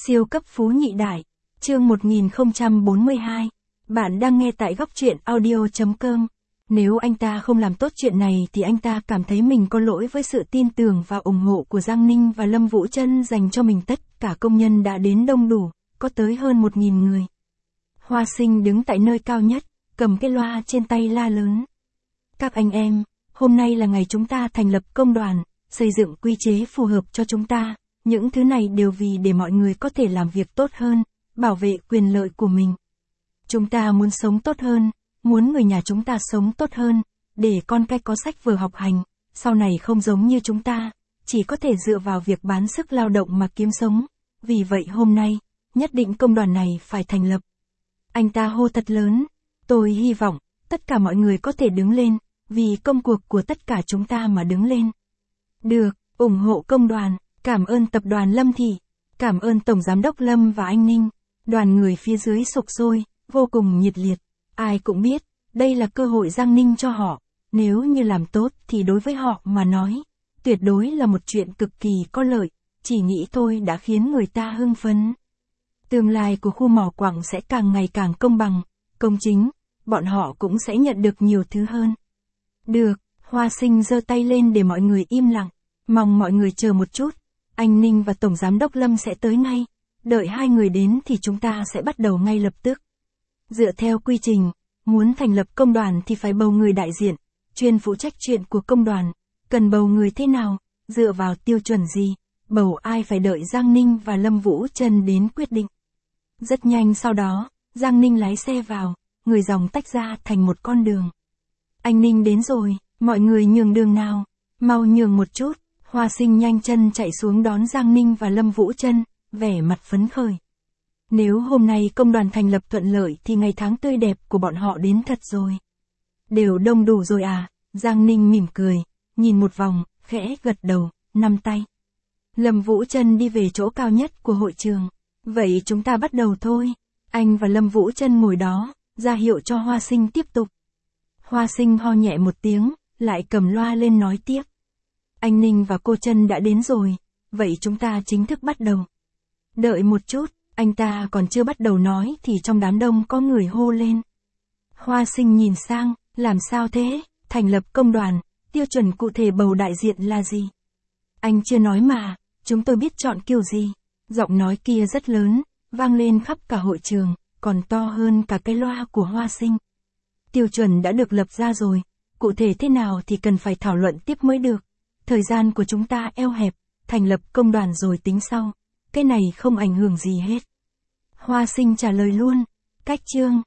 Siêu cấp phú nhị đại, chương 1042. Bạn đang nghe tại góc truyện audio.com. Nếu anh ta không làm tốt chuyện này thì anh ta cảm thấy mình có lỗi với sự tin tưởng và ủng hộ của Giang Ninh và Lâm Vũ Trân dành cho mình. Tất cả công nhân đã đến đông đủ, có tới hơn 1.000 người. Hoa Sinh đứng tại nơi cao nhất, cầm cái loa trên tay la lớn. Các anh em, hôm nay là ngày chúng ta thành lập công đoàn, xây dựng quy chế phù hợp cho chúng ta. Những thứ này đều vì để mọi người có thể làm việc tốt hơn, bảo vệ quyền lợi của mình. Chúng ta muốn sống tốt hơn, muốn người nhà chúng ta sống tốt hơn, để con cái có sách vở học hành, sau này không giống như chúng ta, chỉ có thể dựa vào việc bán sức lao động mà kiếm sống. Vì vậy hôm nay, nhất định công đoàn này phải thành lập. Anh ta hô thật lớn, tôi hy vọng, tất cả mọi người có thể đứng lên, vì công cuộc của tất cả chúng ta mà đứng lên. Được, ủng hộ công đoàn. Cảm ơn tập đoàn Lâm Thị, cảm ơn Tổng Giám đốc Lâm và anh Ninh. Đoàn người phía dưới sục sôi, vô cùng nhiệt liệt. Ai cũng biết, đây là cơ hội Giang Ninh cho họ. Nếu như làm tốt thì đối với họ mà nói, tuyệt đối là một chuyện cực kỳ có lợi. Chỉ nghĩ thôi đã khiến người ta hưng phấn. Tương lai của khu mỏ Quặng sẽ càng ngày càng công bằng, công chính, bọn họ cũng sẽ nhận được nhiều thứ hơn. Được, Hoa Sinh giơ tay lên để mọi người im lặng, mong mọi người chờ một chút. Anh Ninh và Tổng Giám đốc Lâm sẽ tới ngay. Đợi hai người đến thì chúng ta sẽ bắt đầu ngay lập tức. Dựa theo quy trình, muốn thành lập công đoàn thì phải bầu người đại diện, chuyên phụ trách chuyện của công đoàn. Cần bầu người thế nào, dựa vào tiêu chuẩn gì, bầu ai phải đợi Giang Ninh và Lâm Vũ Trân đến quyết định. Rất nhanh sau đó, Giang Ninh lái xe vào, người dòng tách ra thành một con đường. Anh Ninh đến rồi, mọi người nhường đường nào, mau nhường một chút. Hoa Sinh nhanh chân chạy xuống đón Giang Ninh và Lâm Vũ Trân, vẻ mặt phấn khởi. Nếu hôm nay công đoàn thành lập thuận lợi thì ngày tháng tươi đẹp của bọn họ đến thật rồi. Đều đông đủ rồi à? Giang Ninh mỉm cười, nhìn một vòng, khẽ gật đầu, nắm tay. Lâm Vũ Trân đi về chỗ cao nhất của hội trường. Vậy chúng ta bắt đầu thôi. Anh và Lâm Vũ Trân ngồi đó, ra hiệu cho Hoa Sinh tiếp tục. Hoa Sinh ho nhẹ một tiếng, lại cầm loa lên nói tiếp. Anh Ninh và cô Trân đã đến rồi, vậy chúng ta chính thức bắt đầu. Đợi một chút, anh ta còn chưa bắt đầu nói thì trong đám đông có người hô lên. Hoa Sinh nhìn sang, làm sao thế, thành lập công đoàn, tiêu chuẩn cụ thể bầu đại diện là gì? Anh chưa nói mà, chúng tôi biết chọn kiểu gì. Giọng nói kia rất lớn, vang lên khắp cả hội trường, còn to hơn cả cái loa của Hoa Sinh. Tiêu chuẩn đã được lập ra rồi, cụ thể thế nào thì cần phải thảo luận tiếp mới được. Thời gian của chúng ta eo hẹp, thành lập công đoàn rồi tính sau. Cái này không ảnh hưởng gì hết. Hoa Sinh trả lời luôn. Cách chương,